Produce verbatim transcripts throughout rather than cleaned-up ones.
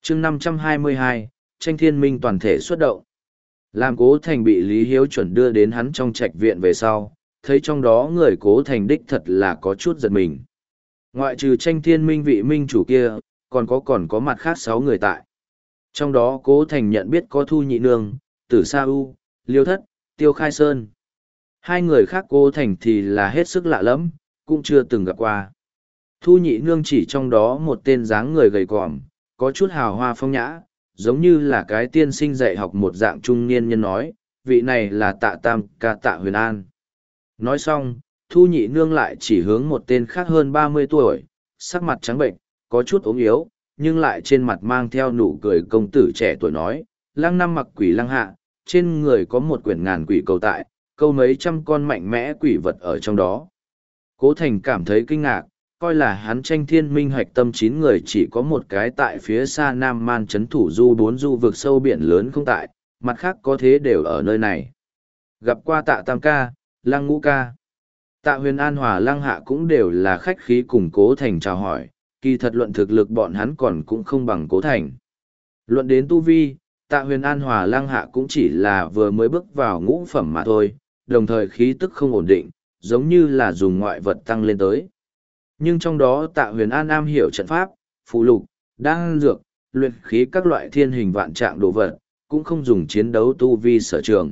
chương năm trăm hai mươi hai, tranh thiên minh toàn thể xuất động. Làm Cố Thành bị Lý Hiếu chuẩn đưa đến hắn trong trạch viện về sau, thấy trong đó người Cố Thành đích thật là có chút giật mình. Ngoại trừ tranh thiên minh vị minh chủ kia, còn có còn có mặt khác sáu người tại. Trong đó Cố Thành nhận biết có Thu Nhị Nương, Tử Sa U, Liêu Thất, Tiêu Khai Sơn. Hai người khác Cố Thành thì là hết sức lạ lẫm, cũng chưa từng gặp qua. Thu Nhị Nương chỉ trong đó một tên dáng người gầy còm, có chút hào hoa phong nhã, giống như là cái tiên sinh dạy học một dạng trung niên nhân nói, vị này là Tạ Tam ca Tạ Huyền An. Nói xong, Thu Nhị Nương lại chỉ hướng một tên khác hơn ba mươi tuổi, sắc mặt trắng bệnh, có chút ốm yếu, nhưng lại trên mặt mang theo nụ cười công tử trẻ tuổi nói, Lăng Năm mặc quỷ lăng hạ, trên người có một quyển ngàn quỷ cầu tại, câu mấy trăm con mạnh mẽ quỷ vật ở trong đó. Cố Thành cảm thấy kinh ngạc, coi là hắn tranh thiên minh hoạch tâm chín người chỉ có một cái tại phía xa Nam Man chấn thủ du bốn du vực sâu biển lớn không tại, mặt khác có thế đều ở nơi này. Gặp qua Tạ Tam ca, Lăng Ngũ ca. Tạ Huyền An hòa Lăng Hạ cũng đều là khách khí cùng Cố Thành chào hỏi, kỳ thật luận thực lực bọn hắn còn cũng không bằng Cố Thành. Luận đến tu vi, Tạ Huyền An hòa Lăng Hạ cũng chỉ là vừa mới bước vào ngũ phẩm mà thôi, đồng thời khí tức không ổn định, giống như là dùng ngoại vật tăng lên tới. Nhưng trong đó Tạ Huyền An am hiểu trận pháp, phù lục, đan dược, luyện khí các loại thiên hình vạn trạng đồ vật, cũng không dùng chiến đấu tu vi sở trường.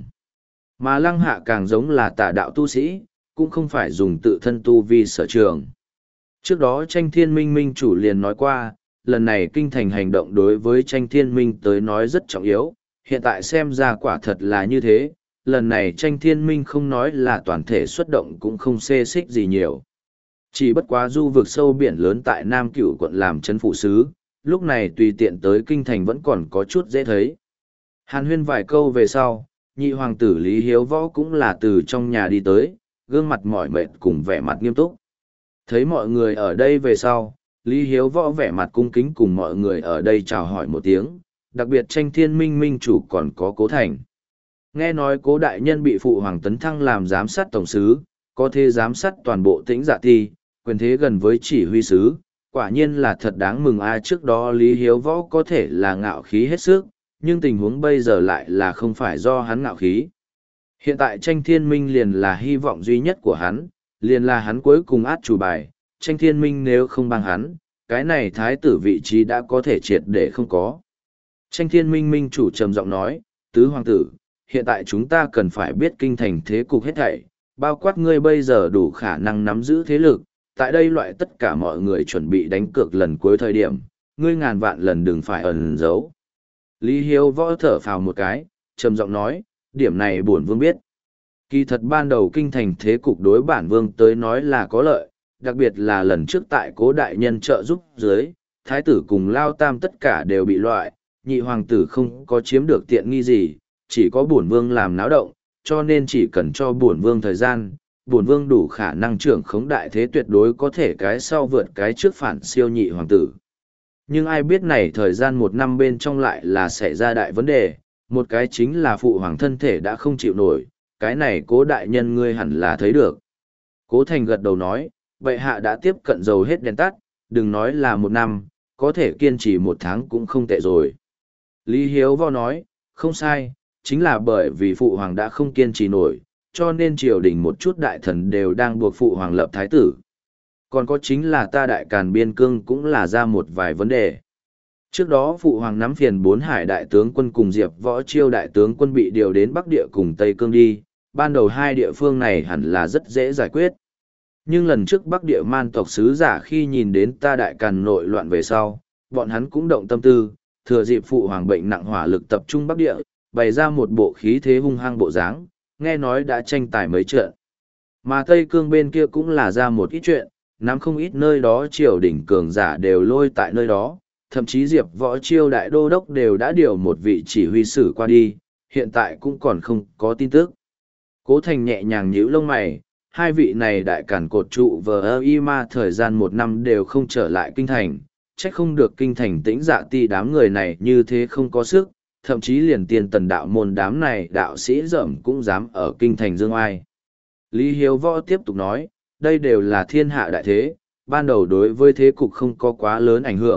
Mà Lăng Hạ càng giống là tà đạo tu sĩ, cũng không phải dùng tự thân tu vi sở trường. Trước đó tranh thiên minh minh chủ liền nói qua, lần này kinh thành hành động đối với tranh thiên minh tới nói rất trọng yếu, hiện tại xem ra quả thật là như thế, lần này tranh thiên minh không nói là toàn thể xuất động cũng không xê xích gì nhiều. Chỉ bất quá du vực sâu biển lớn tại Nam Cửu quận làm chấn phụ sứ, lúc này tùy tiện tới kinh thành vẫn còn có chút dễ thấy. Hàn huyên vài câu về sau, nhị hoàng tử Lý Hiếu Võ cũng là từ trong nhà đi tới, gương mặt mỏi mệt cùng vẻ mặt nghiêm túc. Thấy mọi người ở đây về sau, Lý Hiếu Võ vẻ mặt cung kính cùng mọi người ở đây chào hỏi một tiếng, đặc biệt tranh thiên minh minh chủ còn có Cố Thành. Nghe nói Cố đại nhân bị phụ hoàng tấn thăng làm giám sát tổng sứ, có thể giám sát toàn bộ Tĩnh Dạ Ti, quyền thế gần với chỉ huy sứ, quả nhiên là thật đáng mừng ai. Trước đó Lý Hiếu Võ có thể là ngạo khí hết sức, nhưng tình huống bây giờ lại là không phải do hắn ngạo khí. Hiện tại tranh thiên minh liền là hy vọng duy nhất của hắn, liền là hắn cuối cùng át chủ bài, tranh thiên minh nếu không bằng hắn, cái này thái tử vị trí đã có thể triệt để không có. Tranh thiên minh minh chủ trầm giọng nói, tứ hoàng tử, hiện tại chúng ta cần phải biết kinh thành thế cục hết thảy, bao quát ngươi bây giờ đủ khả năng nắm giữ thế lực, tại đây loại tất cả mọi người chuẩn bị đánh cược lần cuối thời điểm, ngươi ngàn vạn lần đừng phải ẩn giấu. Lý Hiếu Võ thở phào một cái, trầm giọng nói, điểm này bổn vương biết. Kỳ thật ban đầu kinh thành thế cục đối bản vương tới nói là có lợi, đặc biệt là lần trước tại Cố đại nhân trợ giúp dưới, thái tử cùng Lao Tam tất cả đều bị loại, nhị hoàng tử không có chiếm được tiện nghi gì, chỉ có bổn vương làm náo động, cho nên chỉ cần cho bổn vương thời gian, bổn vương đủ khả năng trưởng khống đại thế, tuyệt đối có thể cái sau vượt cái trước phản siêu nhị hoàng tử. Nhưng ai biết này thời gian một năm bên trong lại là xảy ra đại vấn đề, một cái chính là phụ hoàng thân thể đã không chịu nổi, cái này Cố đại nhân ngươi hẳn là thấy được. Cố Thành gật đầu nói, bệ hạ đã tiếp cận dầu hết đèn tắt, đừng nói là một năm, có thể kiên trì một tháng cũng không tệ rồi. Lý Hiếu Võ nói, không sai, chính là bởi vì phụ hoàng đã không kiên trì nổi, cho nên triều đình một chút đại thần đều đang buộc phụ hoàng lập thái tử. Còn có chính là ta đại càn biên cương cũng là ra một vài vấn đề. Trước đó phụ hoàng nắm phiền bốn hải đại tướng quân cùng Diệp Võ Chiêu đại tướng quân bị điều đến Bắc Địa cùng Tây Cương đi, ban đầu hai địa phương này hẳn là rất dễ giải quyết. Nhưng lần trước Bắc Địa man tộc sứ giả khi nhìn đến ta đại càn nội loạn về sau, bọn hắn cũng động tâm tư, thừa dịp phụ hoàng bệnh nặng hỏa lực tập trung Bắc Địa, bày ra một bộ khí thế hung hăng bộ dáng, nghe nói đã tranh tài mấy trận. Mà Tây Cương bên kia cũng là ra một ít chuyện, nắm không ít nơi đó triều đỉnh cường giả đều lôi tại nơi đó, thậm chí Diệp Võ Chiêu đại đô đốc đều đã điều một vị chỉ huy sử qua đi, hiện tại cũng còn không có tin tức. Cố Thành nhẹ nhàng nhíu lông mày, hai vị này đại cản cột trụ vờ y ma thời gian một năm đều không trở lại kinh thành, trách không được kinh thành Tĩnh Dạ Ti đám người này như thế không có sức, thậm chí liền tiền tần đạo môn đám này đạo sĩ dởm cũng dám ở kinh thành dương ai. Lý Hiếu Võ tiếp tục nói, đây đều là thiên hạ đại thế, ban đầu đối với thế cục không có quá lớn ảnh hưởng,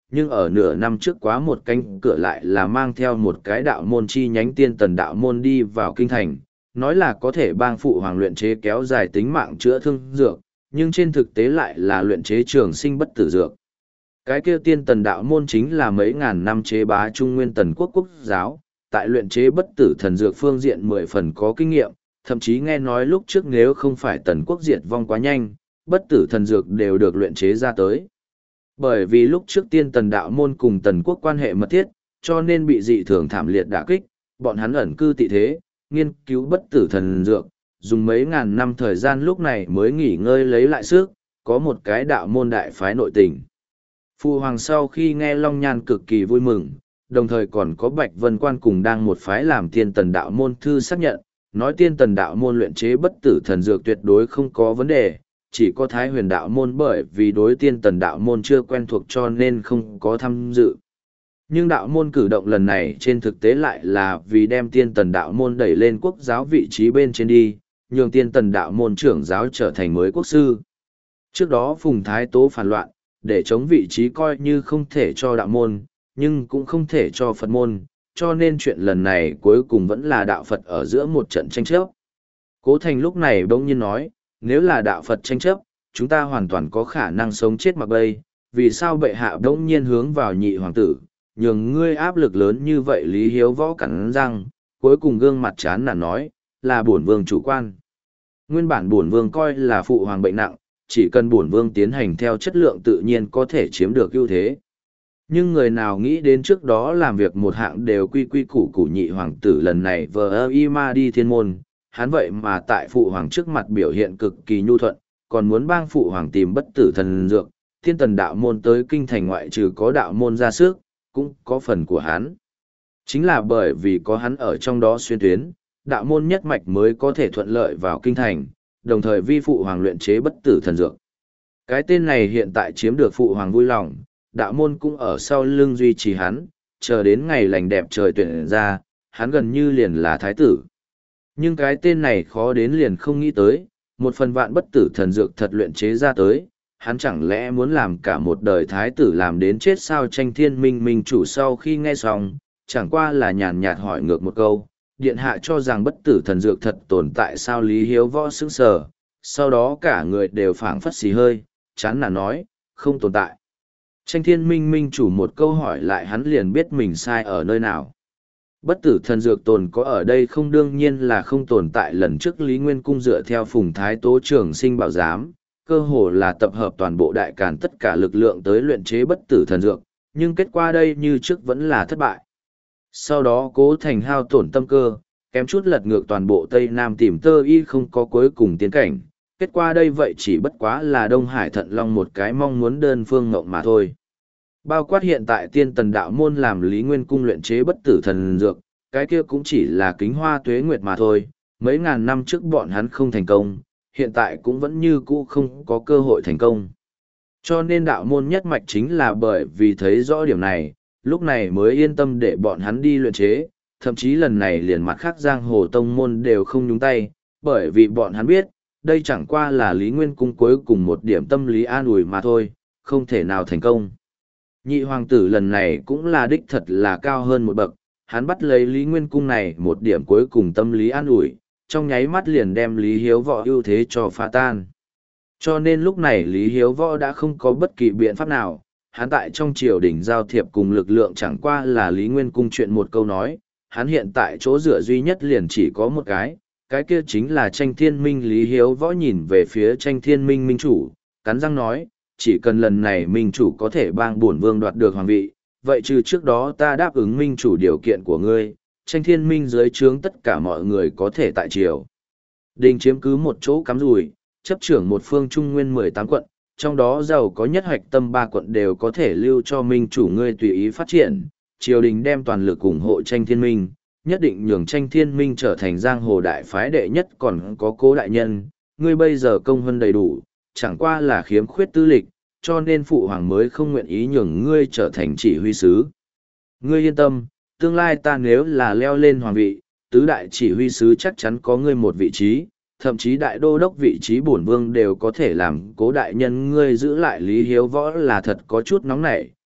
nhưng ở nửa năm trước quá một cánh cửa lại là mang theo một cái đạo môn chi nhánh tiên tần đạo môn đi vào kinh thành, nói là có thể bang phụ hoàng luyện chế kéo dài tính mạng chữa thương dược, nhưng trên thực tế lại là luyện chế trường sinh bất tử dược. Cái kia tiên tần đạo môn chính là mấy ngàn năm chế bá trung nguyên tần quốc quốc giáo, tại luyện chế bất tử thần dược phương diện mười phần có kinh nghiệm, thậm chí nghe nói lúc trước nếu không phải tần quốc diệt vong quá nhanh, bất tử thần dược đều được luyện chế ra tới. Bởi vì lúc trước tiên tần đạo môn cùng tần quốc quan hệ mật thiết, cho nên bị dị thường thảm liệt đả kích, bọn hắn ẩn cư tị thế, nghiên cứu bất tử thần dược, dùng mấy ngàn năm thời gian lúc này mới nghỉ ngơi lấy lại sức, có một cái đạo môn đại phái nội tình. Phu hoàng sau khi nghe Long Nhan cực kỳ vui mừng, đồng thời còn có Bạch Vân Quan cùng đang một phái làm tiên tần đạo môn thư xác nhận, nói tiên tần đạo môn luyện chế bất tử thần dược tuyệt đối không có vấn đề, chỉ có Thái Huyền đạo môn bởi vì đối tiên tần đạo môn chưa quen thuộc cho nên không có tham dự. Nhưng đạo môn cử động lần này trên thực tế lại là vì đem tiên tần đạo môn đẩy lên quốc giáo vị trí bên trên đi, nhường tiên tần đạo môn trưởng giáo trở thành mới quốc sư. Trước đó Phùng Thái Tố phản loạn, để chống vị trí coi như không thể cho đạo môn, nhưng cũng không thể cho Phật môn, cho nên chuyện lần này cuối cùng vẫn là đạo Phật ở giữa một trận tranh chấp. Cố Thành lúc này bỗng nhiên nói, nếu là đạo Phật tranh chấp, chúng ta hoàn toàn có khả năng sống chết mặc bây, vì sao bệ hạ bỗng nhiên hướng vào nhị hoàng tử, nhường ngươi áp lực lớn như vậy. Lý Hiếu Võ cắn răng, cuối cùng gương mặt chán nản nói, là bổn vương chủ quan. Nguyên bản bổn vương coi là phụ hoàng bệnh nặng, chỉ cần bổn vương tiến hành theo chất lượng tự nhiên có thể chiếm được ưu thế. Nhưng người nào nghĩ đến trước đó làm việc một hạng đều quy quy củ củ nhị hoàng tử lần này vờ ơ y ma đi thiên môn, hắn vậy mà tại phụ hoàng trước mặt biểu hiện cực kỳ nhu thuận, còn muốn bang phụ hoàng tìm bất tử thần dược, thiên tần đạo môn tới kinh thành ngoại trừ có đạo môn ra sức, cũng có phần của hắn. Chính là bởi vì có hắn ở trong đó xuyên tuyến, đạo môn nhất mạch mới có thể thuận lợi vào kinh thành, đồng thời vi phụ hoàng luyện chế bất tử thần dược. Cái tên này hiện tại chiếm được phụ hoàng vui lòng, đạo môn cũng ở sau lưng duy trì hắn, chờ đến ngày lành đẹp trời tuyển ra, hắn gần như liền là thái tử. Nhưng cái tên này khó đến liền không nghĩ tới, một phần vạn bất tử thần dược thật luyện chế ra tới, hắn chẳng lẽ muốn làm cả một đời thái tử làm đến chết sao? Tranh Thiên Minh Minh chủ sau khi nghe xong, chẳng qua là nhàn nhạt hỏi ngược một câu, điện hạ cho rằng bất tử thần dược thật tồn tại sao? Lý Hiếu Võ sững sờ, sau đó cả người đều phảng phất xì hơi, chán nản nói, không tồn tại. Tranh Thiên Minh Minh chủ một câu hỏi lại hắn liền biết mình sai ở nơi nào. Bất tử thần dược tồn có ở đây không, đương nhiên là không tồn tại. Lần trước Lý Nguyên Cung dựa theo Phùng Thái Tố Trường Sinh bảo giám, cơ hồ là tập hợp toàn bộ đại càn tất cả lực lượng tới luyện chế bất tử thần dược, nhưng kết quả đây như trước vẫn là thất bại. Sau đó Cố Thành hao tổn tâm cơ, kém chút lật ngược toàn bộ Tây Nam tìm tơ y không có cuối cùng tiến cảnh, kết quả đây vậy chỉ bất quá là Đông Hải Thận Long một cái mong muốn đơn phương ngộng mà thôi. Bao quát hiện tại tiên tần đạo môn làm Lý Nguyên Cung luyện chế bất tử thần dược, cái kia cũng chỉ là kính hoa tuế nguyệt mà thôi, mấy ngàn năm trước bọn hắn không thành công, hiện tại cũng vẫn như cũ không có cơ hội thành công. Cho nên đạo môn nhất mạch chính là bởi vì thấy rõ điểm này, lúc này mới yên tâm để bọn hắn đi luyện chế, thậm chí lần này liền mặt khác giang hồ tông môn đều không nhúng tay, bởi vì bọn hắn biết, đây chẳng qua là Lý Nguyên Cung cuối cùng một điểm tâm lý an ủi mà thôi, không thể nào thành công. Nhị hoàng tử lần này cũng là đích thật là cao hơn một bậc, hắn bắt lấy Lý Nguyên Cung này một điểm cuối cùng tâm lý an ủi, trong nháy mắt liền đem Lý Hiếu Võ ưu thế cho phá tan. Cho nên lúc này Lý Hiếu Võ đã không có bất kỳ biện pháp nào, hắn tại trong triều đình giao thiệp cùng lực lượng chẳng qua là Lý Nguyên Cung chuyện một câu nói, hắn hiện tại chỗ dựa duy nhất liền chỉ có một cái, cái kia chính là Tranh Thiên Minh. Lý Hiếu Võ nhìn về phía Tranh Thiên Minh minh chủ, cắn răng nói, chỉ cần lần này minh chủ có thể bang bổn vương đoạt được hoàng vị, vậy trừ trước đó ta đáp ứng minh chủ điều kiện của ngươi, Tranh Thiên Minh dưới trướng tất cả mọi người có thể tại triều đình chiếm cứ một chỗ cắm rủi, chấp trưởng một phương trung nguyên mười tám quận, trong đó giàu có nhất hoạch tâm ba quận đều có thể lưu cho minh chủ ngươi tùy ý phát triển, triều đình đem toàn lực ủng hộ Tranh Thiên Minh, nhất định nhường Tranh Thiên Minh trở thành giang hồ đại phái đệ nhất. Còn có Cố đại nhân, ngươi bây giờ công hơn đầy đủ, chẳng qua là khiếm khuyết tư lịch, cho nên phụ hoàng mới không nguyện ý nhường ngươi trở thành chỉ huy sứ. Ngươi yên tâm, tương lai ta nếu là leo lên hoàng vị, tứ đại chỉ huy sứ chắc chắn có ngươi một vị trí, thậm chí đại đô đốc vị trí bổn vương đều có thể làm. Cố đại nhân ngươi giữ lại Lý Hiếu Võ là thật có chút nóng nảy,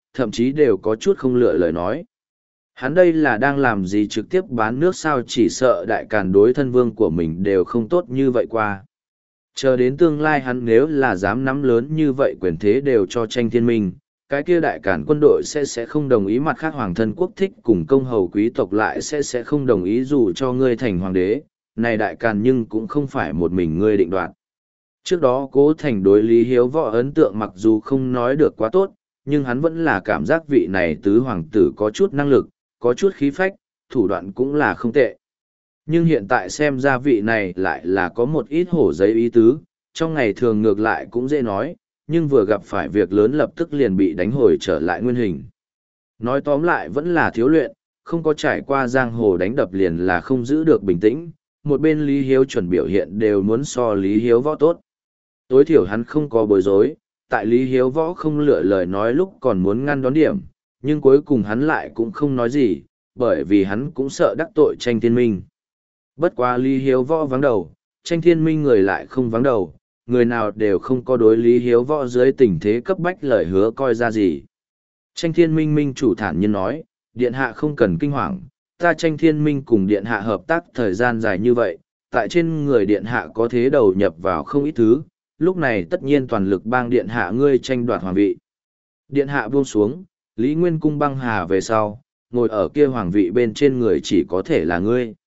thậm chí đều có chút không lựa lời nói. Hắn đây là đang làm gì trực tiếp bán nước sao, chỉ sợ đại càn đối thân vương của mình đều không tốt như vậy qua. Chờ đến tương lai hắn nếu là dám nắm lớn như vậy quyền thế đều cho Tranh Thiên Minh, cái kia đại càn quân đội sẽ sẽ không đồng ý, mặt khác hoàng thân quốc thích cùng công hầu quý tộc lại sẽ sẽ không đồng ý dù cho ngươi thành hoàng đế, này đại càn nhưng cũng không phải một mình ngươi định đoạt. Trước đó Cố Thành đối Lý Hiếu Võ ấn tượng mặc dù không nói được quá tốt, nhưng hắn vẫn là cảm giác vị này tứ hoàng tử có chút năng lực, có chút khí phách, thủ đoạn cũng là không tệ. Nhưng hiện tại xem ra vị này lại là có một ít hổ giấy ý tứ, trong ngày thường ngược lại cũng dễ nói, nhưng vừa gặp phải việc lớn lập tức liền bị đánh hồi trở lại nguyên hình. Nói tóm lại vẫn là thiếu luyện, không có trải qua giang hồ đánh đập liền là không giữ được bình tĩnh, một bên Lý Hiếu chuẩn biểu hiện đều muốn so Lý Hiếu Võ tốt. Tối thiểu hắn không có bối rối, tại Lý Hiếu Võ không lựa lời nói lúc còn muốn ngăn đón điểm, nhưng cuối cùng hắn lại cũng không nói gì, bởi vì hắn cũng sợ đắc tội Tranh Thiên Minh. Bất quá Lý Hiếu Võ vắng đầu, Tranh Thiên Minh người lại không vắng đầu, người nào đều không có đối Lý Hiếu Võ dưới tình thế cấp bách lời hứa coi ra gì. Tranh Thiên Minh minh chủ thản nhiên nói, Điện Hạ không cần kinh hoàng, ta Tranh Thiên Minh cùng Điện Hạ hợp tác thời gian dài như vậy, tại trên người Điện Hạ có thế đầu nhập vào không ít thứ, lúc này tất nhiên toàn lực bang Điện Hạ ngươi tranh đoạt hoàng vị. Điện Hạ buông xuống, Lý Nguyên cung băng hà về sau, ngồi ở kia hoàng vị bên trên người chỉ có thể là ngươi.